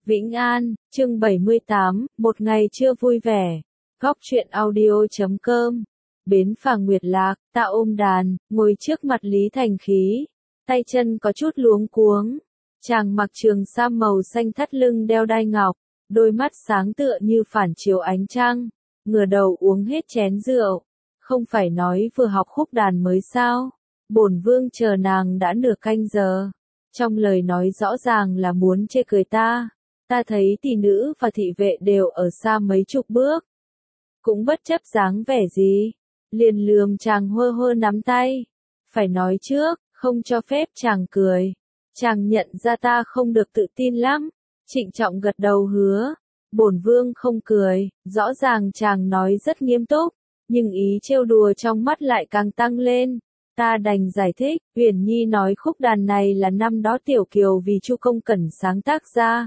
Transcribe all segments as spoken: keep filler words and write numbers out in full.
Vĩnh An, chương bảy mươi tám, một ngày chưa vui vẻ. Góc truyện audio chấm com. Bến phà Nguyệt Lạc, ta ôm đàn, ngồi trước mặt Lý Thành Khí. Tay chân có chút luống cuống. Chàng mặc trường sam màu xanh thắt lưng đeo đai ngọc. Đôi mắt sáng tựa như phản chiếu ánh trăng. Ngửa đầu uống hết chén rượu. Không phải nói vừa học khúc đàn mới sao? Bổn vương chờ nàng đã nửa canh giờ. Trong lời nói rõ ràng là muốn chê cười ta. Ta thấy tỷ nữ và thị vệ đều ở xa mấy chục bước. Cũng bất chấp dáng vẻ gì. Liền lườm chàng hơ hơ nắm tay. Phải nói trước, không cho phép chàng cười. Chàng nhận ra ta không được tự tin lắm. Trịnh trọng gật đầu hứa. Bổn vương không cười, rõ ràng chàng nói rất nghiêm túc. Nhưng ý trêu đùa trong mắt lại càng tăng lên. Ta đành giải thích, Uyển Nhi nói khúc đàn này là năm đó Tiểu Kiều vì Chu Công Cẩn sáng tác ra.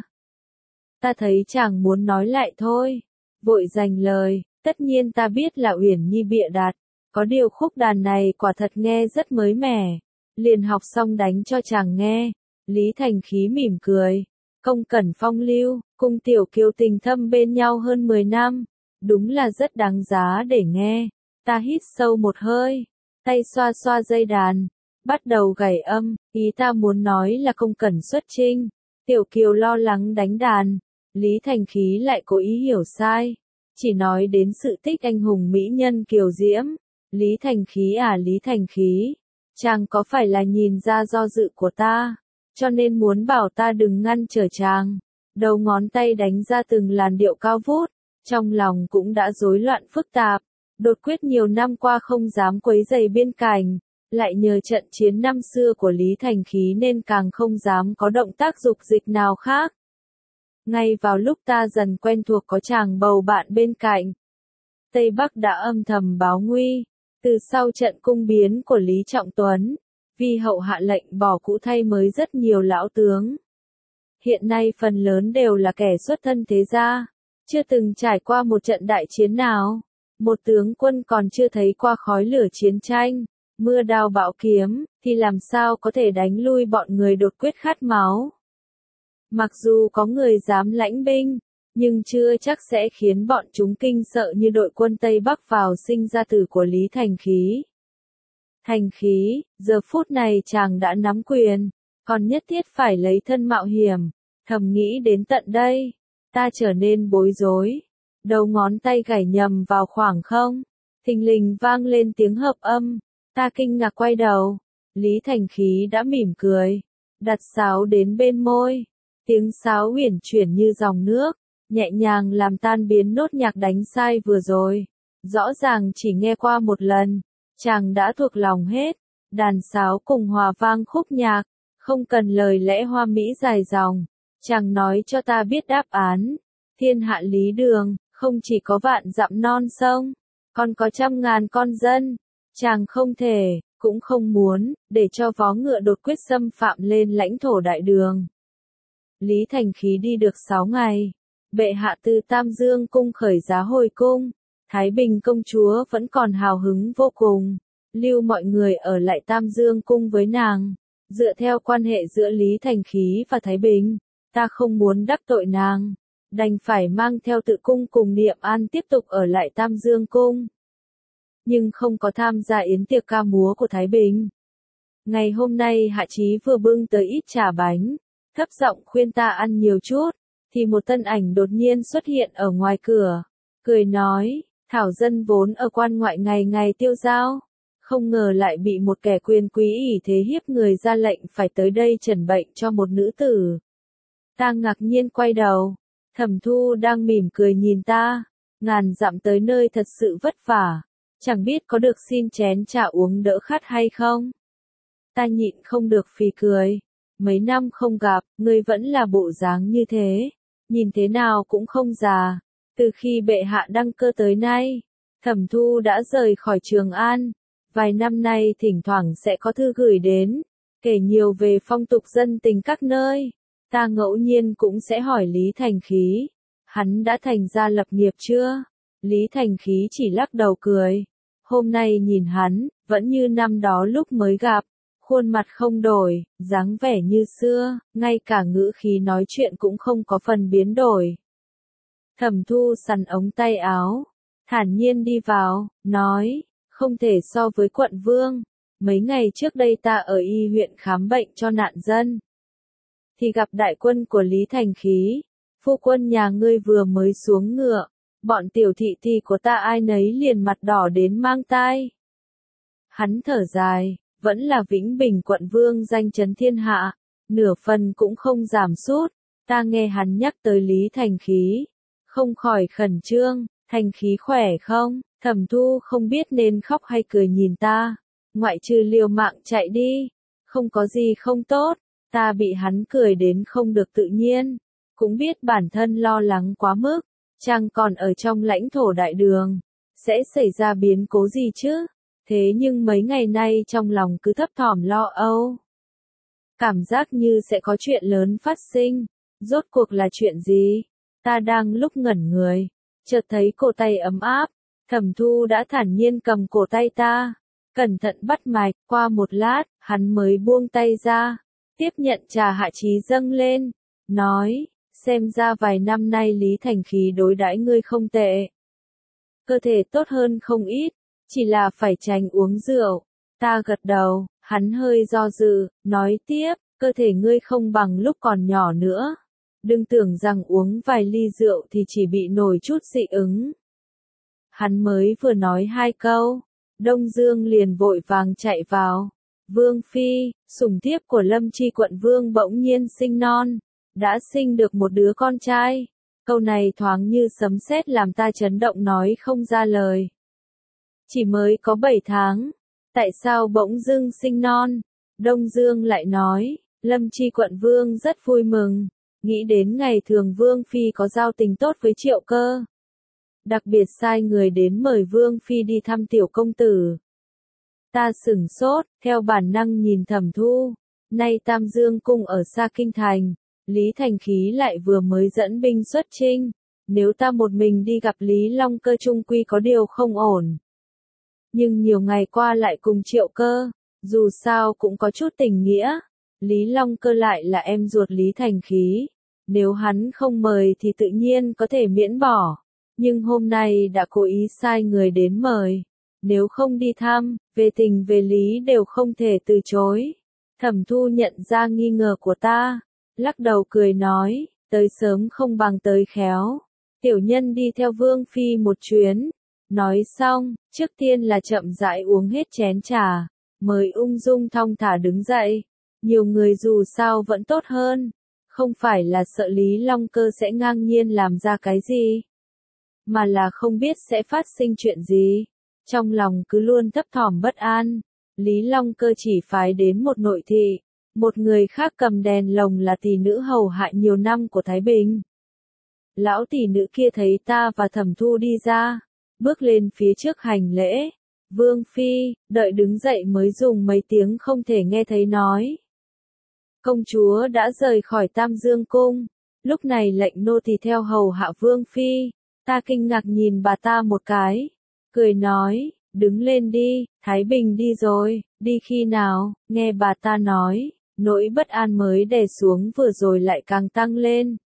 Ta thấy chàng muốn nói lại thôi. Vội giành lời, tất nhiên ta biết là Uyển Nhi bịa đặt. Có điều khúc đàn này quả thật nghe rất mới mẻ. Liền học xong đánh cho chàng nghe. Lý Thành Khí mỉm cười. Công Cẩn phong lưu, cùng Tiểu Kiều tình thâm bên nhau hơn mười năm. Đúng là rất đáng giá để nghe. Ta hít sâu một hơi. Tay xoa xoa dây đàn. Bắt đầu gảy âm. Ý ta muốn nói là Công Cẩn xuất trinh. Tiểu Kiều lo lắng đánh đàn. Lý Thành Khí lại cố ý hiểu sai. Chỉ nói đến sự tích anh hùng mỹ nhân Kiều Diễm. Lý Thành Khí à Lý Thành Khí. Chàng có phải là nhìn ra do dự của ta. Cho nên muốn bảo ta đừng ngăn trở chàng. Đầu ngón tay đánh ra từng làn điệu cao vút. Trong lòng cũng đã rối loạn phức tạp. Đột quyết nhiều năm qua không dám quấy rầy biên cảnh. Lại nhờ trận chiến năm xưa của Lý Thành Khí nên càng không dám có động tác dục dịch nào khác. Ngay vào lúc ta dần quen thuộc có chàng bầu bạn bên cạnh. Tây Bắc đã âm thầm báo nguy. Từ sau trận cung biến của Lý Trọng Tuấn. Vi hậu hạ lệnh bỏ cũ thay mới rất nhiều lão tướng. Hiện nay phần lớn đều là kẻ xuất thân thế gia. Chưa từng trải qua một trận đại chiến nào. Một tướng quân còn chưa thấy qua khói lửa chiến tranh, mưa đao bão kiếm, thì làm sao có thể đánh lui bọn người đột quyết khát máu. Mặc dù có người dám lãnh binh, nhưng chưa chắc sẽ khiến bọn chúng kinh sợ như đội quân Tây Bắc vào sinh ra tử của Lý Thành Khí. Thành Khí, giờ phút này chàng đã nắm quyền, còn nhất thiết phải lấy thân mạo hiểm, thầm nghĩ đến tận đây, ta trở nên bối rối. Đầu ngón tay gảy nhầm vào khoảng không, thình lình vang lên tiếng hợp âm, ta kinh ngạc quay đầu, Lý Thành Khí đã mỉm cười, đặt sáo đến bên môi, tiếng sáo uyển chuyển như dòng nước, nhẹ nhàng làm tan biến nốt nhạc đánh sai vừa rồi, rõ ràng chỉ nghe qua một lần, chàng đã thuộc lòng hết, đàn sáo cùng hòa vang khúc nhạc, không cần lời lẽ hoa mỹ dài dòng, chàng nói cho ta biết đáp án, thiên hạ lý đường. Không chỉ có vạn dặm non sông, còn có trăm ngàn con dân. Chàng không thể, cũng không muốn, để cho vó ngựa đột quyết xâm phạm lên lãnh thổ đại đường. Lý Thành Khí đi được sáu ngày. Bệ hạ từ Tam Dương cung khởi giá hồi cung. Thái Bình công chúa vẫn còn hào hứng vô cùng. Lưu mọi người ở lại Tam Dương cung với nàng. Dựa theo quan hệ giữa Lý Thành Khí và Thái Bình, ta không muốn đắc tội nàng. Đành phải mang theo Tự cung cùng Niệm An tiếp tục ở lại Tam Dương cung. Nhưng không có tham gia yến tiệc ca múa của Thái Bình. Ngày hôm nay Hạ Chí vừa bưng tới ít trà bánh, thấp giọng khuyên ta ăn nhiều chút, thì một thân ảnh đột nhiên xuất hiện ở ngoài cửa, cười nói, Thảo dân vốn ở quan ngoại ngày ngày tiêu dao, không ngờ lại bị một kẻ quyền quý ỷ thế hiếp người ra lệnh phải tới đây trần bệnh cho một nữ tử. Ta ngạc nhiên quay đầu. Thẩm Thu đang mỉm cười nhìn ta, ngàn dặm tới nơi thật sự vất vả, chẳng biết có được xin chén trà uống đỡ khát hay không. Ta nhịn không được phì cười, mấy năm không gặp, ngươi vẫn là bộ dáng như thế, nhìn thế nào cũng không già, từ khi bệ hạ đăng cơ tới nay, Thẩm Thu đã rời khỏi Trường An, vài năm nay thỉnh thoảng sẽ có thư gửi đến, kể nhiều về phong tục dân tình các nơi. Ta ngẫu nhiên cũng sẽ hỏi Lý Thành Khí, hắn đã thành gia lập nghiệp chưa? Lý Thành Khí chỉ lắc đầu cười. Hôm nay nhìn hắn, vẫn như năm đó lúc mới gặp, khuôn mặt không đổi, dáng vẻ như xưa, ngay cả ngữ khí nói chuyện cũng không có phần biến đổi. Thẩm Thu sắn ống tay áo, thản nhiên đi vào, nói, không thể so với quận vương. Mấy ngày trước đây ta ở y huyện khám bệnh cho nạn dân, thì gặp đại quân của Lý Thành Khí. Phu quân nhà ngươi vừa mới xuống ngựa, bọn tiểu thị thì của ta ai nấy liền mặt đỏ đến mang tai. Hắn thở dài, vẫn là Vĩnh Bình quận vương danh chấn thiên hạ, nửa phần cũng không giảm sút. Ta nghe hắn nhắc tới Lý Thành Khí, không khỏi khẩn trương. Thành Khí khỏe không? Thẩm Thu không biết nên khóc hay cười nhìn ta, ngoại trừ liều mạng chạy đi, không có gì không tốt. Ta bị hắn cười đến không được tự nhiên, cũng biết bản thân lo lắng quá mức, chăng còn ở trong lãnh thổ đại đường, sẽ xảy ra biến cố gì chứ? Thế nhưng mấy ngày nay trong lòng cứ thấp thỏm lo âu, cảm giác như sẽ có chuyện lớn phát sinh. Rốt cuộc là chuyện gì? Ta đang lúc ngẩn người, chợt thấy cổ tay ấm áp, Thẩm Thu đã thản nhiên cầm cổ tay ta, cẩn thận bắt mạch. Qua một lát, hắn mới buông tay ra, tiếp nhận trà hạ trí dâng lên, nói, xem ra vài năm nay Lý Thành Khí đối đãi ngươi không tệ. Cơ thể tốt hơn không ít, chỉ là phải tránh uống rượu. Ta gật đầu, hắn hơi do dự, nói tiếp, cơ thể ngươi không bằng lúc còn nhỏ nữa. Đừng tưởng rằng uống vài ly rượu thì chỉ bị nổi chút dị ứng. Hắn mới vừa nói hai câu, Đông Dương liền vội vàng chạy vào. Vương Phi, sủng thiếp của Lâm Tri quận vương bỗng nhiên sinh non, đã sinh được một đứa con trai. Câu này thoáng như sấm sét làm ta chấn động nói không ra lời. Chỉ mới có bảy tháng, tại sao bỗng dưng sinh non? Đông Dương lại nói, Lâm Tri quận vương rất vui mừng, nghĩ đến ngày thường Vương Phi có giao tình tốt với Triệu Cơ. Đặc biệt sai người đến mời Vương Phi đi thăm tiểu công tử. Ta sửng sốt, theo bản năng nhìn Thẩm Thu, nay Tam Dương cung ở xa kinh thành, Lý Thành Khí lại vừa mới dẫn binh xuất chinh, nếu ta một mình đi gặp Lý Long Cơ chung quy có điều không ổn. Nhưng nhiều ngày qua lại cùng Triệu Cơ, dù sao cũng có chút tình nghĩa, Lý Long Cơ lại là em ruột Lý Thành Khí, nếu hắn không mời thì tự nhiên có thể miễn bỏ, nhưng hôm nay đã cố ý sai người đến mời. Nếu không đi thăm, về tình về lý đều không thể từ chối. Thẩm Thu nhận ra nghi ngờ của ta, lắc đầu cười nói, tới sớm không bằng tới khéo. Tiểu nhân đi theo Vương Phi một chuyến. Nói xong, trước tiên là chậm rãi uống hết chén trà, mới ung dung thong thả đứng dậy. Nhiều người dù sao vẫn tốt hơn, không phải là sợ Lý Long Cơ sẽ ngang nhiên làm ra cái gì, mà là không biết sẽ phát sinh chuyện gì. Trong lòng cứ luôn thấp thỏm bất an, Lý Long Cơ chỉ phái đến một nội thị, một người khác cầm đèn lồng là tỷ nữ hầu hạ nhiều năm của Thái Bình. Lão tỷ nữ kia thấy ta và Thẩm Thu đi ra, bước lên phía trước hành lễ. Vương Phi, đợi đứng dậy mới dùng mấy tiếng không thể nghe thấy nói. Công chúa đã rời khỏi Tam Dương cung, lúc này lệnh nô tỳ theo hầu hạ Vương Phi. Ta kinh ngạc nhìn bà ta một cái, cười nói, đứng lên đi, Thái Bình đi rồi, đi khi nào? Nghe bà ta nói, nỗi bất an mới đè xuống vừa rồi lại càng tăng lên.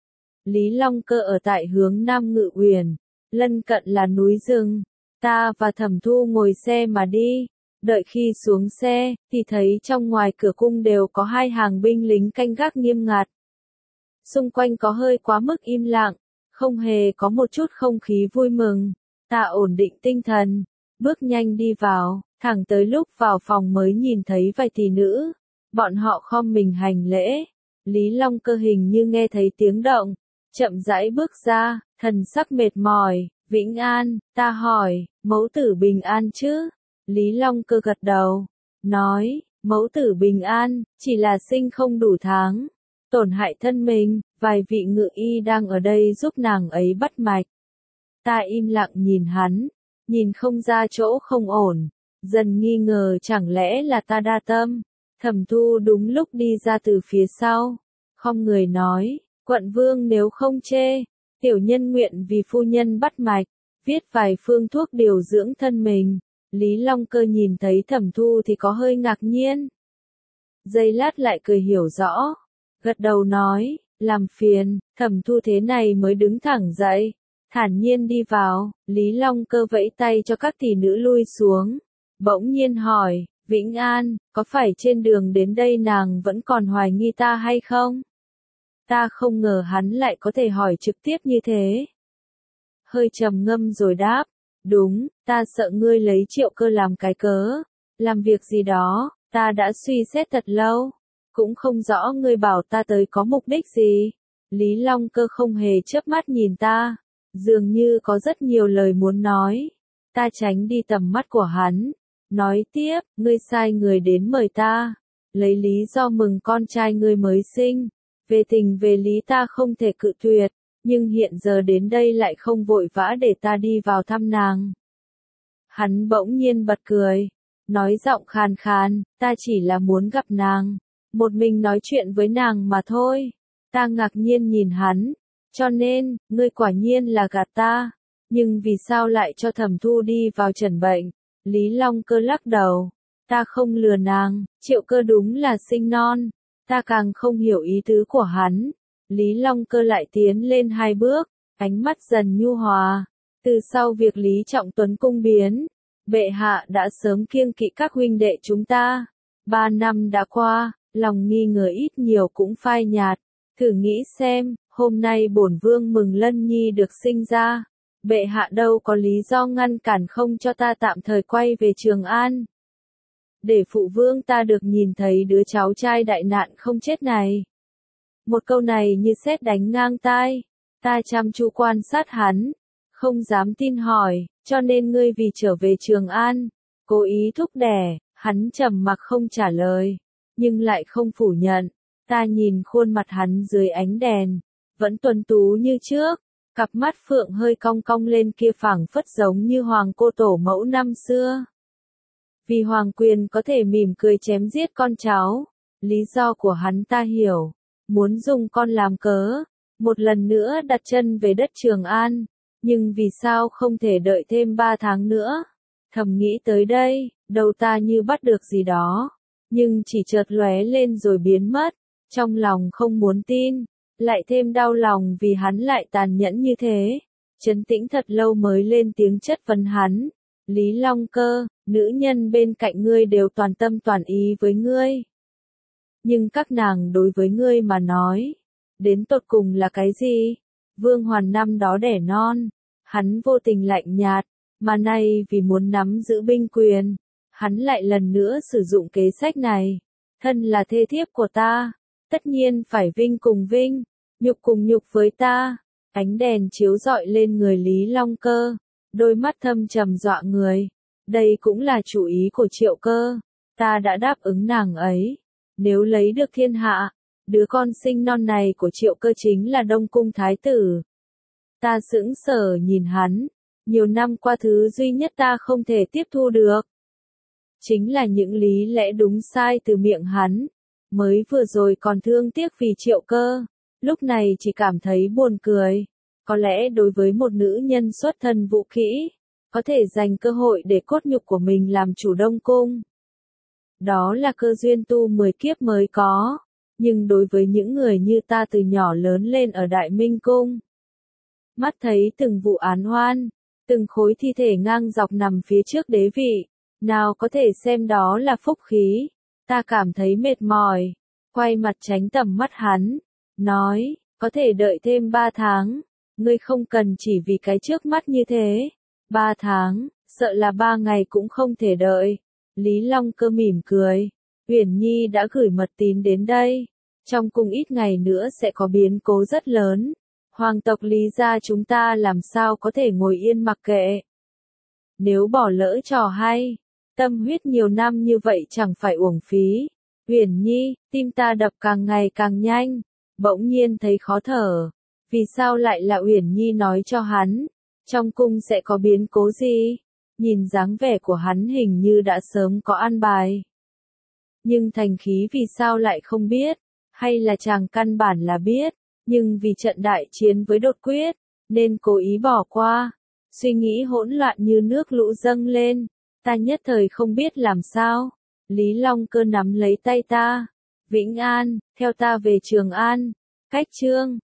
Lý Long Cơ ở tại hướng Nam Ngự Uyển, lân cận là núi rừng. Ta và Thẩm Thu ngồi xe mà đi, đợi khi xuống xe, thì thấy trong ngoài cửa cung đều có hai hàng binh lính canh gác nghiêm ngặt. Xung quanh có hơi quá mức im lặng, không hề có một chút không khí vui mừng. Ta ổn định tinh thần, bước nhanh đi vào, thẳng tới lúc vào phòng mới nhìn thấy vài tỷ nữ. Bọn họ khom mình hành lễ. Lý Long Cơ hình như nghe thấy tiếng động, chậm rãi bước ra, thần sắc mệt mỏi. Vĩnh An, ta hỏi, mẫu tử bình an chứ? Lý Long Cơ gật đầu, nói, mẫu tử bình an, chỉ là sinh không đủ tháng, tổn hại thân mình, vài vị ngự y đang ở đây giúp nàng ấy bắt mạch. Ta im lặng nhìn hắn, nhìn không ra chỗ không ổn, dần nghi ngờ chẳng lẽ là ta đa tâm. Thẩm Thu đúng lúc đi ra từ phía sau, không người nói, quận vương nếu không chê, tiểu nhân nguyện vì phu nhân bắt mạch, viết vài phương thuốc điều dưỡng thân mình. Lý Long Cơ nhìn thấy Thẩm Thu thì có hơi ngạc nhiên, giây lát lại cười hiểu rõ, gật đầu nói, làm phiền. Thẩm Thu thế này mới đứng thẳng dậy, thản nhiên đi vào. Lý Long Cơ vẫy tay cho các tỷ nữ lui xuống, bỗng nhiên hỏi, Vĩnh An, có phải trên đường đến đây nàng vẫn còn hoài nghi ta hay không? Ta không ngờ hắn lại có thể hỏi trực tiếp như thế. Hơi trầm ngâm rồi đáp, đúng, ta sợ ngươi lấy Triệu Cơ làm cái cớ, làm việc gì đó, ta đã suy xét thật lâu, cũng không rõ ngươi bảo ta tới có mục đích gì. Lý Long Cơ không hề chớp mắt nhìn ta, dường như có rất nhiều lời muốn nói. Ta tránh đi tầm mắt của hắn, nói tiếp, ngươi sai người đến mời ta, lấy lý do mừng con trai ngươi mới sinh, về tình về lý ta không thể cự tuyệt, nhưng hiện giờ đến đây lại không vội vã để ta đi vào thăm nàng. Hắn bỗng nhiên bật cười, nói giọng khàn khàn, ta chỉ là muốn gặp nàng, một mình nói chuyện với nàng mà thôi. Ta ngạc nhiên nhìn hắn, cho nên, ngươi quả nhiên là gạt ta, nhưng vì sao lại cho Thẩm Thu đi vào trần bệnh? Lý Long Cơ lắc đầu, ta không lừa nàng, Triệu Cơ đúng là sinh non, ta càng không hiểu ý tứ của hắn. Lý Long Cơ lại tiến lên hai bước, ánh mắt dần nhu hòa. Từ sau việc Lý Trọng Tuấn cung biến, bệ hạ đã sớm kiêng kỵ các huynh đệ chúng ta. Ba năm đã qua, lòng nghi ngờ ít nhiều cũng phai nhạt. Thử nghĩ xem, hôm nay bổn vương mừng Lân Nhi được sinh ra, bệ hạ đâu có lý do ngăn cản không cho ta tạm thời quay về Trường An, để phụ vương ta được nhìn thấy đứa cháu trai đại nạn không chết này. Một câu này như sét đánh ngang tai, ta chăm chú quan sát hắn, không dám tin hỏi, cho nên ngươi vì trở về Trường An, cố ý thúc đẻ. Hắn trầm mặc không trả lời, nhưng lại không phủ nhận. Ta nhìn khuôn mặt hắn dưới ánh đèn, vẫn tuấn tú như trước, cặp mắt phượng hơi cong cong lên kia phảng phất giống như hoàng cô tổ mẫu năm xưa. Vì hoàng quyền có thể mỉm cười chém giết con cháu, lý do của hắn ta hiểu, muốn dùng con làm cớ, một lần nữa đặt chân về đất Trường An, nhưng vì sao không thể đợi thêm ba tháng nữa? Thầm nghĩ tới đây, đầu ta như bắt được gì đó, nhưng chỉ chợt lóe lên rồi biến mất. Trong lòng không muốn tin, lại thêm đau lòng vì hắn lại tàn nhẫn như thế. Trấn tĩnh thật lâu mới lên tiếng chất vấn hắn. Lý Long Cơ, nữ nhân bên cạnh ngươi đều toàn tâm toàn ý với ngươi. Nhưng các nàng đối với ngươi mà nói, đến tột cùng là cái gì? Vương Hoàn năm đó đẻ non, hắn vô tình lạnh nhạt, mà nay vì muốn nắm giữ binh quyền, hắn lại lần nữa sử dụng kế sách này. Thân là thê thiếp của ta, tất nhiên phải vinh cùng vinh, nhục cùng nhục với ta. Ánh đèn chiếu rọi lên người Lý Long Cơ, đôi mắt thâm trầm dọa người. Đây cũng là chủ ý của Triệu Cơ, ta đã đáp ứng nàng ấy. Nếu lấy được thiên hạ, đứa con sinh non này của Triệu Cơ chính là Đông Cung Thái tử. Ta sững sờ nhìn hắn, nhiều năm qua thứ duy nhất ta không thể tiếp thu được, chính là những lý lẽ đúng sai từ miệng hắn. Mới vừa rồi còn thương tiếc vì Triệu Cơ, lúc này chỉ cảm thấy buồn cười. Có lẽ đối với một nữ nhân xuất thân vũ kỹ, có thể dành cơ hội để cốt nhục của mình làm chủ Đông Cung, đó là cơ duyên tu mười kiếp mới có. Nhưng đối với những người như ta từ nhỏ lớn lên ở Đại Minh Cung, mắt thấy từng vụ án oan, từng khối thi thể ngang dọc nằm phía trước đế vị, nào có thể xem đó là phúc khí. Ta cảm thấy mệt mỏi, quay mặt tránh tầm mắt hắn, nói, có thể đợi thêm ba tháng, ngươi không cần chỉ vì cái trước mắt như thế. Ba tháng, sợ là ba ngày cũng không thể đợi. Lý Long Cơ mỉm cười, Uyển Nhi đã gửi mật tín đến đây, trong cung ít ngày nữa sẽ có biến cố rất lớn. Hoàng tộc Lý gia chúng ta làm sao có thể ngồi yên mặc kệ. Nếu bỏ lỡ trò hay, tâm huyết nhiều năm như vậy chẳng phải uổng phí. Uyển Nhi, tim ta đập càng ngày càng nhanh, bỗng nhiên thấy khó thở. Vì sao lại là Uyển Nhi nói cho hắn? Trong cung sẽ có biến cố gì? Nhìn dáng vẻ của hắn hình như đã sớm có an bài. Nhưng Thành Khí vì sao lại không biết? Hay là chàng căn bản là biết, nhưng vì trận đại chiến với Đột Quyết, nên cố ý bỏ qua. Suy nghĩ hỗn loạn như nước lũ dâng lên, ta nhất thời không biết làm sao. Lý Long Cơ nắm lấy tay ta, Vĩnh An, theo ta về Trường An. Cách chương